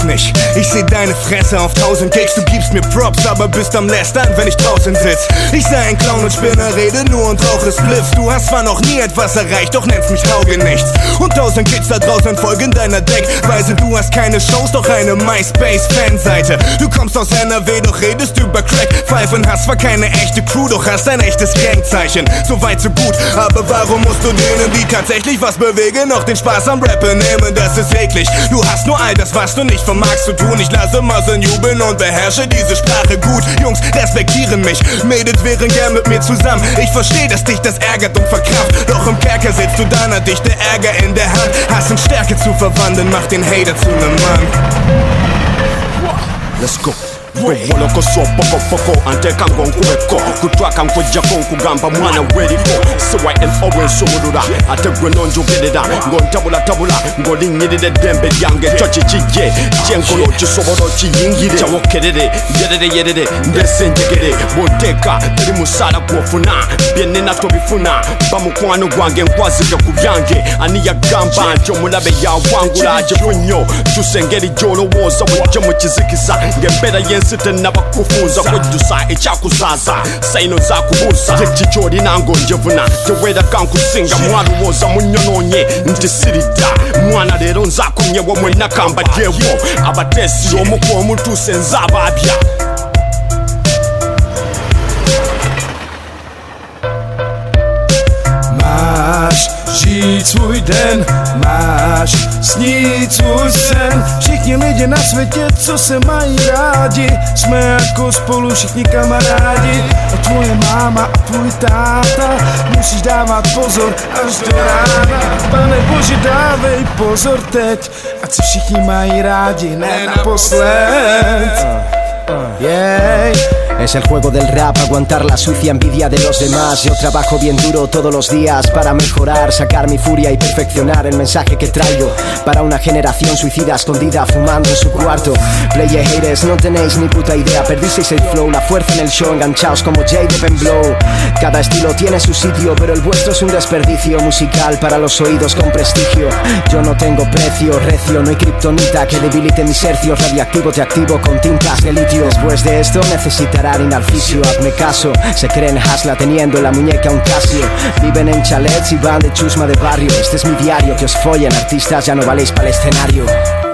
nicht. Ich seh deine Fresse auf 1000 Gigs. Du gibst mir Props, aber bist am Lästern, wenn ich draußen sitz. Ich sei ein Clown und Spinner, rede nur und rauche Spliffs. Du hast zwar noch nie etwas erreicht, doch nennst mich Taugenichts. Und 1000 Kids da draußen folgen deiner Deckweise. Du hast keine Shows, doch eine MySpace-Fanseite. Du kommst aus NRW, doch redest über Crack. Pfeifen hast zwar keine echte Crew, doch hast ein echtes Gangzeichen. So weit, so gut, aber warum musst du denen, die tatsächlich was bewegen, noch den Spaß am Rappen nehmen? Das ist eklig. Du hast nur all das, was du nicht vermagst zu tun. Ich lasse Masern jubeln und beherrsche diese Sprache gut. Jungs respektieren mich, Mädels wären gern mit mir zusammen. Ich versteh, dass dich das ärgert und verkraft. Doch im Kerker sitzt du dann, hat dich der Ärger in der Hand. Hass in Stärke zu verwandeln, macht den Hater zu nem Mann. Let's go. Wolo so poko anteka ngonkuweko kutwaka nkojjako nkugamba mwana weriko siwa and somulula ate gwe nonjogerera ng'ontabulatabula ng'olinyirira eddembe lyange kyo kikijje kyenkolo kisobola okiyingire kyawokerere yerere ndese njegere bw'onteeka teri musaala gw'ofuna byennina tobifuna bamukwano gwange nkwazike ku byange ani yagamba nti omulabe yawangula gyeku nnyo kyusa engeri gy'olowooza wejje mu kizikiza ng'embeera y'ensi tennabakufunza kwejjusa ekyakusaaza sayino zakubuusa yeki kyolina ng'onjevuna teweeraka nkusinga mwalowooza munyonoonye nti siridda mwana leero nzaakomyewo mwenna kambaddeewo abateesi omuku omutuuse nze abaabya. Žít svůj den, máš snít svůj sen. Všichni lidi na světě, co se mají rádi, jsme jako spolu všichni kamarádi. A tvoje máma a tvůj táta, musíš dávat pozor až do rána. Pane Bože, dávej pozor teď, ať se všichni mají rádi, ne naposled. Es el juego del rap, aguantar la sucia envidia de los demás. Yo trabajo bien duro todos los días para mejorar, sacar mi furia y perfeccionar el mensaje que traigo para una generación suicida escondida fumando en su cuarto. Player haters, no tenéis ni puta idea, perdisteis el flow, la fuerza en el show, enganchaos como J-Dep en Blow. Cada estilo tiene su sitio, pero el vuestro es un desperdicio musical para los oídos con prestigio. Yo no tengo precio, recio, no hay kriptonita que debilite mis hercios. Radioactivo te activo con tintas de litio. Después de esto necesitarás inarficio, hazme caso. Se creen Hasla teniendo en la muñeca un Casio. Viven en chalets y van de chusma de barrio. Este es mi diario, que os follen artistas, ya no valéis para el escenario.